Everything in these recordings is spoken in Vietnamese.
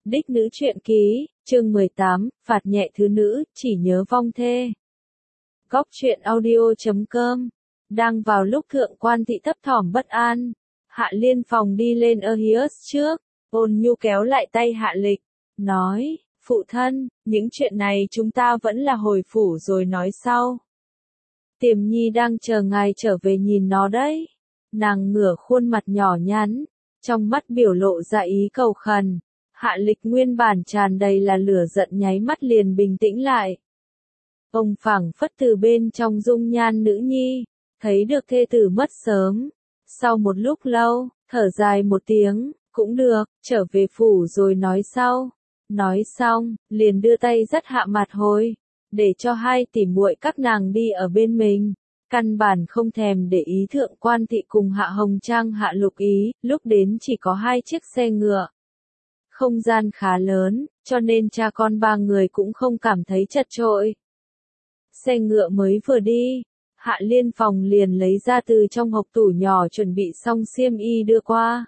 Đích nữ truyện ký, chương 18, phạt nhẹ thứ nữ, chỉ nhớ vong thê. Góc truyện audio.com. Đang vào lúc thượng quan thị thấp thỏm bất an, Hạ Liên Phòng đi lên Aegeus trước, ôn nhu kéo lại tay Hạ Lịch, nói, phụ thân, những chuyện này chúng ta vẫn là hồi phủ rồi nói sau. Tiềm Nhi đang chờ ngài trở về nhìn nó đấy. Nàng ngửa khuôn mặt nhỏ nhắn, trong mắt biểu lộ ra ý cầu khẩn. Hạ Lịch nguyên bản tràn đầy là lửa giận nháy mắt liền bình tĩnh lại. Ông phảng phất từ bên trong dung nhan nữ nhi, thấy được thê tử mất sớm. Sau một lúc lâu, thở dài một tiếng, cũng được, trở về phủ rồi nói sau. Nói xong, liền đưa tay dắt Hạ Mặt Hồi, để cho hai tỷ muội các nàng đi ở bên mình. Căn bản không thèm để ý thượng quan thị cùng Hạ Hồng Trang Hạ Lục Ý, lúc đến chỉ có 2 chiếc xe ngựa. Không gian khá lớn, cho nên cha con 3 người cũng không cảm thấy chật chội. Xe ngựa mới vừa đi, Hạ Liên Phòng liền lấy ra từ trong hộc tủ nhỏ chuẩn bị xong xiêm y đưa qua.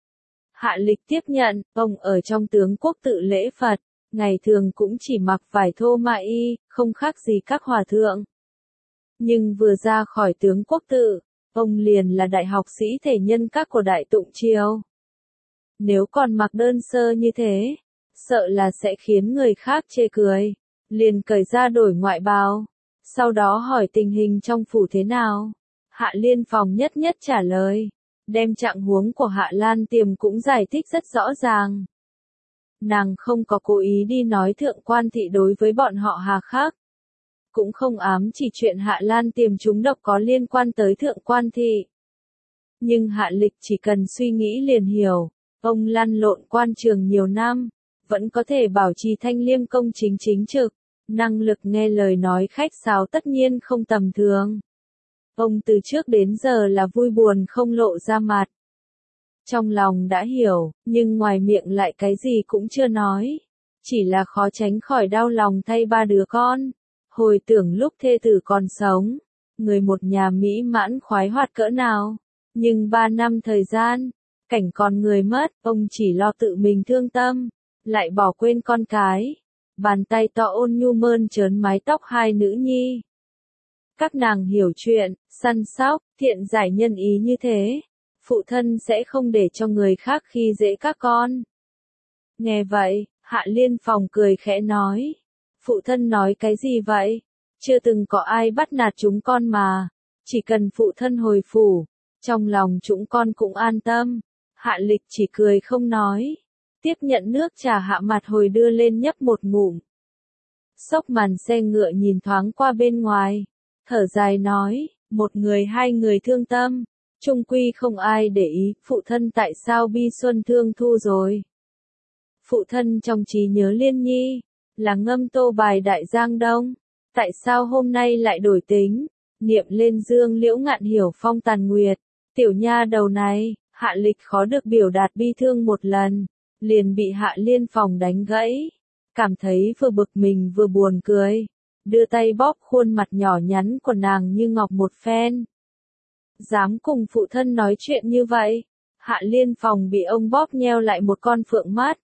Hạ Lịch tiếp nhận, ông ở trong tướng quốc tự lễ Phật, ngày thường cũng chỉ mặc vải thô mạ y, không khác gì các hòa thượng. Nhưng vừa ra khỏi tướng quốc tự, ông liền là đại học sĩ thể nhân các của Đại Tụng Triều. Nếu còn mặc đơn sơ như thế, sợ là sẽ khiến người khác chê cười, liền cởi ra đổi ngoại bào, sau đó hỏi tình hình trong phủ thế nào. Hạ Liên Phòng nhất nhất trả lời, đem trạng huống của Hạ Lan Tiềm cũng giải thích rất rõ ràng. Nàng không có cố ý đi nói thượng quan thị đối với bọn họ Hà khác, cũng không ám chỉ chuyện Hạ Lan Tiềm trúng độc có liên quan tới thượng quan thị. Nhưng Hạ Lịch chỉ cần suy nghĩ liền hiểu, ông lăn lộn quan trường nhiều năm, vẫn có thể bảo trì thanh liêm công chính chính trực, năng lực nghe lời nói khách sáo tất nhiên không tầm thường. Ông từ trước đến giờ là vui buồn không lộ ra mặt. Trong lòng đã hiểu, nhưng ngoài miệng lại cái gì cũng chưa nói. Chỉ là khó tránh khỏi đau lòng thay 3 đứa con. Hồi tưởng lúc thê tử còn sống, người một nhà mỹ mãn khoái hoạt cỡ nào. Nhưng 3 năm thời gian, cảnh con người mất, ông chỉ lo tự mình thương tâm, lại bỏ quên con cái. Bàn tay to ôn nhu mơn trớn mái tóc 2 nữ nhi. Các nàng hiểu chuyện, săn sóc, thiện giải nhân ý như thế. Phụ thân sẽ không để cho người khác khi dễ các con. Nghe vậy, Hạ Liên Phòng cười khẽ nói. Phụ thân nói cái gì vậy? Chưa từng có ai bắt nạt chúng con mà. Chỉ cần phụ thân hồi phủ, trong lòng chúng con cũng an tâm. Hạ Lịch chỉ cười không nói. Tiếp nhận nước trà Hạ Mặt Hồi đưa lên nhấp một ngụm. Xốc màn xe ngựa nhìn thoáng qua bên ngoài. Thở dài nói, 1 người 2 người thương tâm. Trung quy không ai để ý, phụ thân tại sao bi xuân thương thu rồi. Phụ thân trong trí nhớ Liên Nhi, là ngâm tô bài Đại Giang Đông. Tại sao hôm nay lại đổi tính, niệm lên Dương Liễu Ngạn Hiểu Phong Tàn Nguyệt. Tiểu nha đầu này, Hạ Lịch khó được biểu đạt bi thương một lần, liền bị Hạ Liên Phòng đánh gãy. Cảm thấy vừa bực mình vừa buồn cười, đưa tay bóp khuôn mặt nhỏ nhắn của nàng như ngọc một phen. Dám cùng phụ thân nói chuyện như vậy, Hạ Liên Phòng bị ông bóp nheo lại một con phượng mắt.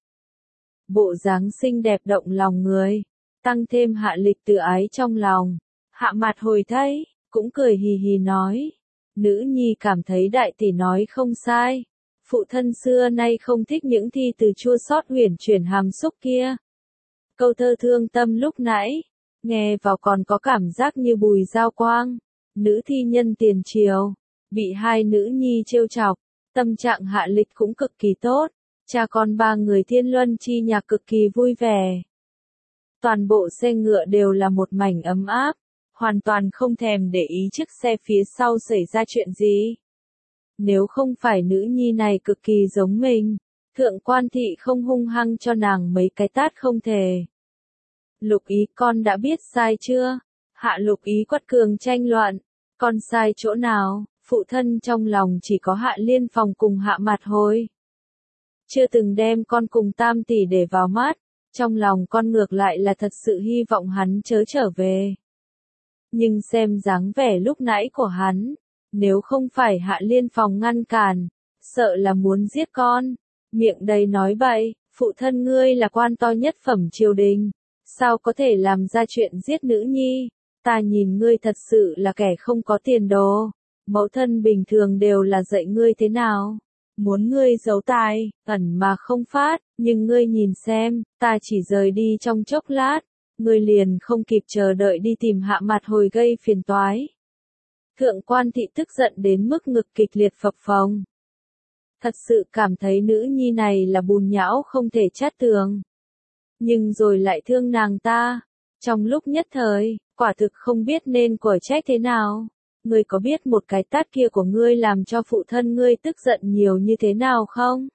Bộ dáng xinh đẹp động lòng người, tăng thêm Hạ Lịch tự ái trong lòng. Hạ Mặt Hồi thấy, cũng cười hì hì nói. Nữ nhi cảm thấy đại tỷ nói không sai. Phụ thân xưa nay không thích những thi từ chua xót huyền chuyển hàm xúc kia. Câu thơ thương tâm lúc nãy, nghe vào còn có cảm giác như bùi giao quang. Nữ thi nhân tiền triều, bị 2 nữ nhi trêu chọc, tâm trạng Hạ Lịch cũng cực kỳ tốt. Cha con 3 người thiên luân chi nhạc cực kỳ vui vẻ. Toàn bộ xe ngựa đều là một mảnh ấm áp, hoàn toàn không thèm để ý chiếc xe phía sau xảy ra chuyện gì. Nếu không phải nữ nhi này cực kỳ giống mình, thượng quan thị không hung hăng cho nàng mấy cái tát không thể. Lục Ý, con đã biết sai chưa? Hạ Lục Ý quát cường tranh luận. Con sai chỗ nào? Phụ thân trong lòng chỉ có Hạ Liên Phòng cùng Hạ Mặt Hồi. Chưa từng đem con cùng Tam tỷ để vào mắt, trong lòng con ngược lại là thật sự hy vọng hắn chớ trở về. Nhưng xem dáng vẻ lúc nãy của hắn, nếu không phải Hạ Liên Phòng ngăn cản, sợ là muốn giết con. Miệng đầy nói bậy, Phụ thân ngươi là quan to nhất phẩm triều đình, sao có thể làm ra chuyện giết nữ nhi, ta nhìn ngươi thật sự là kẻ không có tiền đồ, mẫu thân bình thường đều là dạy ngươi thế nào, muốn ngươi giấu tài, ẩn mà không phát, nhưng ngươi nhìn xem, ta chỉ rời đi trong chốc lát, ngươi liền không kịp chờ đợi đi tìm Hạ Mặt Hồi gây phiền toái. Thượng quan thị tức giận đến mức ngực kịch liệt phập phồng. Thật sự cảm thấy nữ nhi này là bùn nhão không thể chát tường. Nhưng rồi lại thương nàng ta. Trong lúc nhất thời, quả thực không biết nên quở trách thế nào. Ngươi có biết một cái tát kia của ngươi làm cho phụ thân ngươi tức giận nhiều như thế nào không?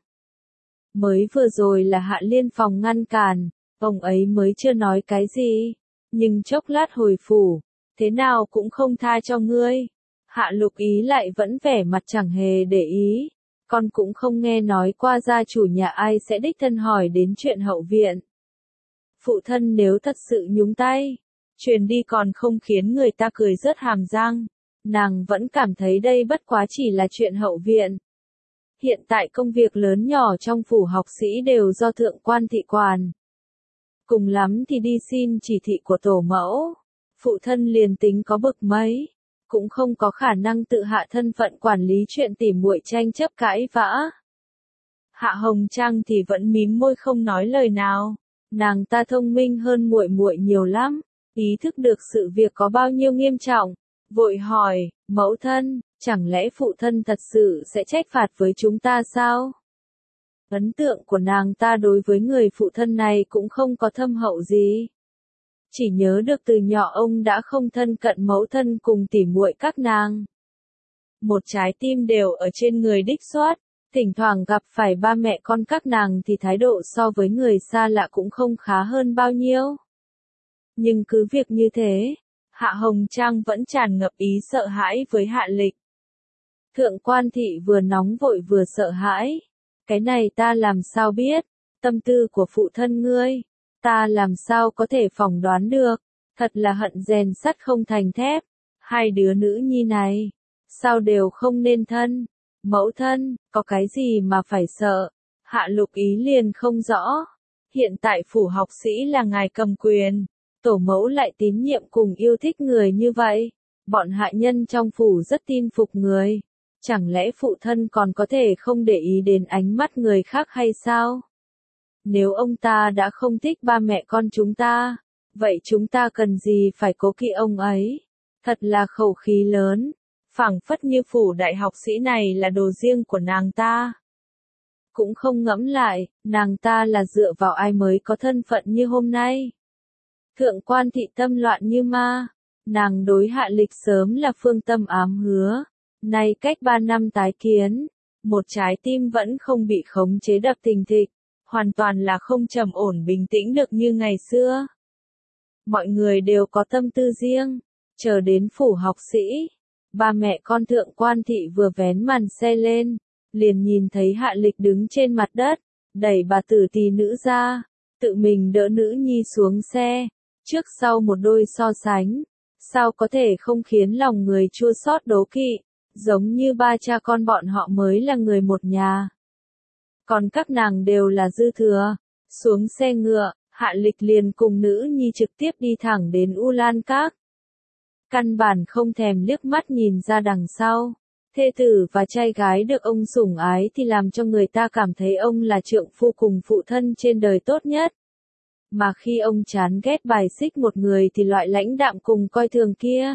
Mới vừa rồi là Hạ Liên Phòng ngăn cản, ông ấy mới chưa nói cái gì. Nhưng chốc lát hồi phủ, thế nào cũng không tha cho ngươi. Hạ Lục Ý lại vẫn vẻ mặt chẳng hề để ý. Con cũng không nghe nói qua gia chủ nhà ai sẽ đích thân hỏi đến chuyện hậu viện. Phụ thân nếu thật sự nhúng tay, truyền đi còn không khiến người ta cười rớt hàm răng. Nàng vẫn cảm thấy đây bất quá chỉ là chuyện hậu viện. Hiện tại công việc lớn nhỏ trong phủ học sĩ đều do thượng quan thị quản. Cùng lắm thì đi xin chỉ thị của tổ mẫu. Phụ thân liền tính có bực mấy, cũng không có khả năng tự hạ thân phận quản lý chuyện tỉ muội tranh chấp cãi vã. Hạ Hồng Trang thì vẫn mím môi không nói lời nào. Nàng ta thông minh hơn muội muội nhiều lắm, ý thức được sự việc có bao nhiêu nghiêm trọng, vội hỏi, mẫu thân, chẳng lẽ phụ thân thật sự sẽ trách phạt với chúng ta sao? Ấn tượng của nàng ta đối với người phụ thân này cũng không có thâm hậu gì. Chỉ nhớ được từ nhỏ ông đã không thân cận mẫu thân cùng tỉ muội các nàng. Một trái tim đều ở trên người đích soát, thỉnh thoảng gặp phải ba mẹ con các nàng thì thái độ so với người xa lạ cũng không khá hơn bao nhiêu. Nhưng cứ việc như thế, Hạ Hồng Trang vẫn tràn ngập ý sợ hãi với Hạ Lịch. Thượng quan thị vừa nóng vội vừa sợ hãi. Cái này ta làm sao biết, tâm tư của phụ thân ngươi, ta làm sao có thể phỏng đoán được, thật là hận rèn sắt không thành thép, hai đứa nữ nhi này, sao đều không nên thân, mẫu thân, có cái gì mà phải sợ, Hạ Lục Ý liền không rõ, hiện tại phủ học sĩ là ngài cầm quyền, tổ mẫu lại tín nhiệm cùng yêu thích người như vậy, bọn hạ nhân trong phủ rất tin phục người. Chẳng lẽ phụ thân còn có thể không để ý đến ánh mắt người khác hay sao? Nếu ông ta đã không thích ba mẹ con chúng ta, vậy chúng ta cần gì phải cố kỵ ông ấy? Thật là khẩu khí lớn, phảng phất như phủ đại học sĩ này là đồ riêng của nàng ta. Cũng không ngẫm lại, nàng ta là dựa vào ai mới có thân phận như hôm nay. Thượng quan thị tâm loạn như ma, nàng đối Hạ Lịch sớm là phương tâm ám hứa. Nay cách 3 năm tái kiến, một trái tim vẫn không bị khống chế đập thình thịch, hoàn toàn là không trầm ổn bình tĩnh được như ngày xưa. Mọi người đều có tâm tư riêng, chờ đến phủ học sĩ, ba mẹ con thượng quan thị vừa vén màn xe lên, liền nhìn thấy Hạ Lịch đứng trên mặt đất, đẩy bà tử tỳ nữ ra, tự mình đỡ nữ nhi xuống xe, trước sau một đôi so sánh, sao có thể không khiến lòng người chua xót đố kỵ. Giống như ba cha con bọn họ mới là người một nhà. Còn các nàng đều là dư thừa. Xuống xe ngựa, Hạ Lịch liền cùng nữ nhi trực tiếp đi thẳng đến U Lan Các. Căn bản không thèm liếc mắt nhìn ra đằng sau. Thê tử và trai gái được ông sủng ái thì làm cho người ta cảm thấy ông là trượng phu cùng phụ thân trên đời tốt nhất. Mà khi ông chán ghét bài xích một người thì loại lãnh đạm cùng coi thường kia.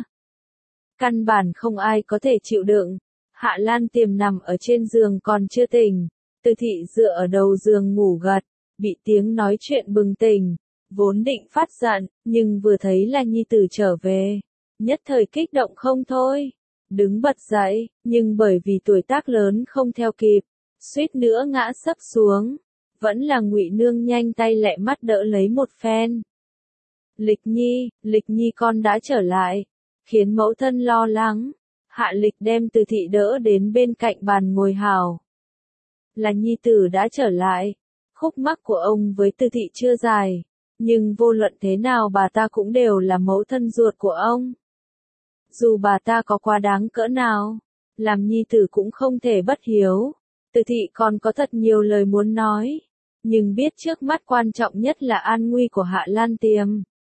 Căn bản không ai có thể chịu đựng. Hạ Lan Tiềm nằm ở trên giường còn chưa tỉnh. Từ thị dựa ở đầu giường ngủ gật, bị tiếng nói chuyện bừng tỉnh. Vốn định phát giận, nhưng vừa thấy là nhi tử trở về. Nhất thời kích động không thôi. Đứng bật dậy, nhưng bởi vì tuổi tác lớn không theo kịp, suýt nữa ngã sấp xuống. Vẫn là Ngụy Nương nhanh tay lẹ mắt đỡ lấy một phen. Lịch Nhi con đã trở lại. Khiến mẫu thân lo lắng, Hạ Lịch đem Từ thị đỡ đến bên cạnh bàn ngồi hào. Là nhi tử đã trở lại, khúc mắc của ông với Từ thị chưa dài, nhưng vô luận thế nào bà ta cũng đều là mẫu thân ruột của ông. Dù bà ta có quá đáng cỡ nào, làm nhi tử cũng không thể bất hiếu, Từ thị còn có thật nhiều lời muốn nói. nhưng biết trước mắt quan trọng nhất là an nguy của Hạ Lan Tiềm.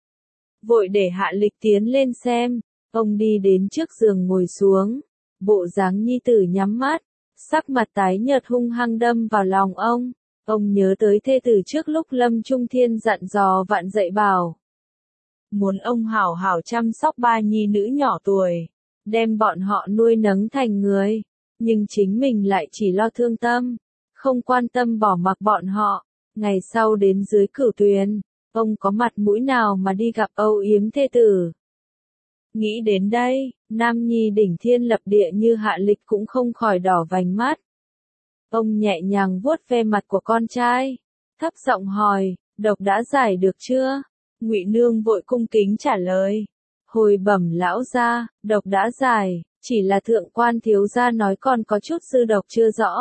Vội để Hạ Lịch tiến lên xem, ông đi đến trước giường ngồi xuống, bộ dáng nhi tử nhắm mắt, sắc mặt tái nhợt hung hăng đâm vào lòng ông. Ông nhớ tới thê tử trước lúc Lâm Trung Thiên dặn dò vạn dạy bảo. Muốn ông hảo hảo chăm sóc ba nhi nữ nhỏ tuổi, đem bọn họ nuôi nấng thành người, nhưng chính mình lại chỉ lo thương tâm, không quan tâm bỏ mặc bọn họ. Ngày sau đến dưới Cửu Tuyền, ông có mặt mũi nào mà đi gặp âu yếm thê tử. Nghĩ đến đây, nam nhi đỉnh thiên lập địa như Hạ Lịch cũng không khỏi đỏ vành mắt. Ông nhẹ nhàng vuốt ve mặt của con trai, thấp giọng hỏi, độc đã giải được chưa? Ngụy Nương vội cung kính trả lời. Hồi bẩm lão gia, độc đã giải, chỉ là thượng quan thiếu gia nói còn có chút dư độc chưa rõ.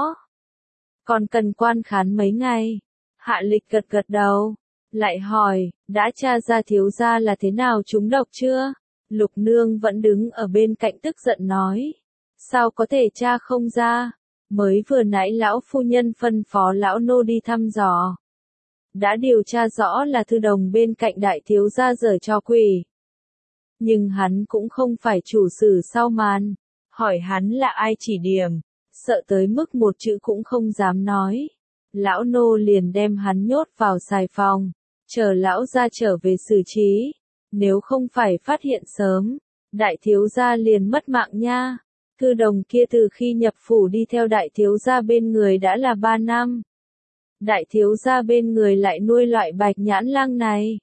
Còn cần quan khán mấy ngày. Hạ Lịch gật gật đầu, lại hỏi, đã tra ra thiếu gia là thế nào trúng độc chưa? Lục Nương vẫn đứng ở bên cạnh tức giận nói. Sao có thể tra không ra? Mới vừa nãy lão phu nhân phân phó lão nô đi thăm dò. Đã điều tra rõ là thư đồng bên cạnh đại thiếu gia giở trò quỷ. Nhưng hắn cũng không phải chủ sử sau màn. Hỏi hắn là ai chỉ điểm, sợ tới mức một chữ cũng không dám nói. Lão nô liền đem hắn nhốt vào xài phòng, chờ lão gia trở về xử trí. Nếu không phải phát hiện sớm, đại thiếu gia liền mất mạng nha. Thư đồng kia từ khi nhập phủ đi theo đại thiếu gia bên người đã là 3 năm. Đại thiếu gia bên người lại nuôi loại bạch nhãn lang này.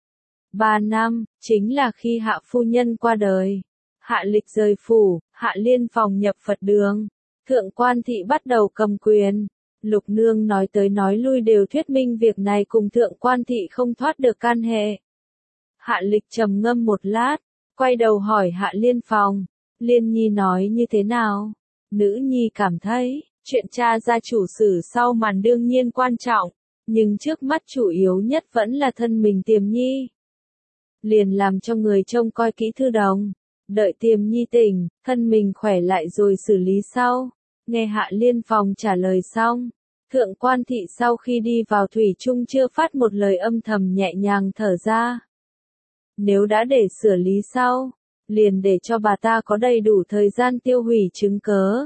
3 năm, chính là khi Hạ phu nhân qua đời. Hạ Lịch rời phủ, Hạ Liên phòng nhập Phật đường. Thượng quan thị bắt đầu cầm quyền. Lục Nương nói tới nói lui đều thuyết minh việc này cùng thượng quan thị không thoát được can hệ. Hạ Lịch trầm ngâm một lát, quay đầu hỏi Hạ Liên phòng. Liên Nhi nói như thế nào? Nữ Nhi cảm thấy, chuyện tra ra chủ sử sau màn đương nhiên quan trọng, nhưng trước mắt chủ yếu nhất vẫn là thân mình Tiềm Nhi. Liền làm cho người trông coi kỹ thư đồng, đợi Tiềm Nhi tỉnh, thân mình khỏe lại rồi xử lý sau. Nghe Hạ Liên phòng trả lời xong, thượng quan thị sau khi đi vào thủy chung chưa phát một lời, âm thầm nhẹ nhàng thở ra. Nếu đã để xử lý sau, liền để cho bà ta có đầy đủ thời gian tiêu hủy chứng cớ.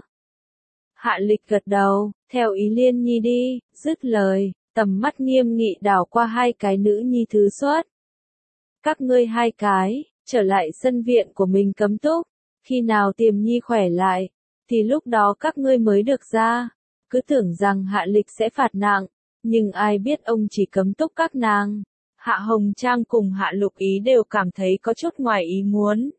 Hạ Lịch gật đầu, theo ý Liên Nhi đi, dứt lời, tầm mắt nghiêm nghị đảo qua hai cái nữ nhi thứ xuất. Các ngươi hai cái, trở lại sân viện của mình cấm túc, khi nào Tiềm Nhi khỏe lại, thì lúc đó các ngươi mới được ra. Cứ tưởng rằng Hạ Lịch sẽ phạt nặng, nhưng ai biết ông chỉ cấm túc các nàng. Hạ Hồng Trang cùng Hạ Lục Ý đều cảm thấy có chút ngoài ý muốn.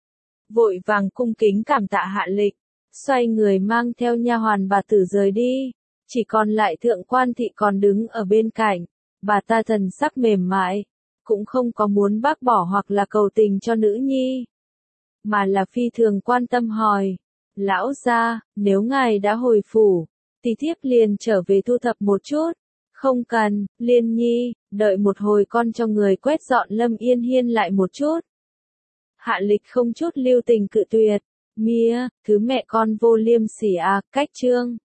Vội vàng cung kính cảm tạ Hạ Lịch, xoay người mang theo nha hoàn bà tử rời đi, chỉ còn lại thượng quan thị còn đứng ở bên cạnh, bà ta thần sắc mềm mại, cũng không có muốn bác bỏ hoặc là cầu tình cho nữ nhi, mà là phi thường quan tâm hỏi, lão gia, nếu ngài đã hồi phủ, thì thiếp liền trở về thu thập một chút. Không cần, Liên Nhi, đợi một hồi con cho người quét dọn Lâm Yên Hiên lại một chút. Hạ Lịch không chút lưu tình cự tuyệt, mía, thứ mẹ con vô liêm sỉ à, cách chương.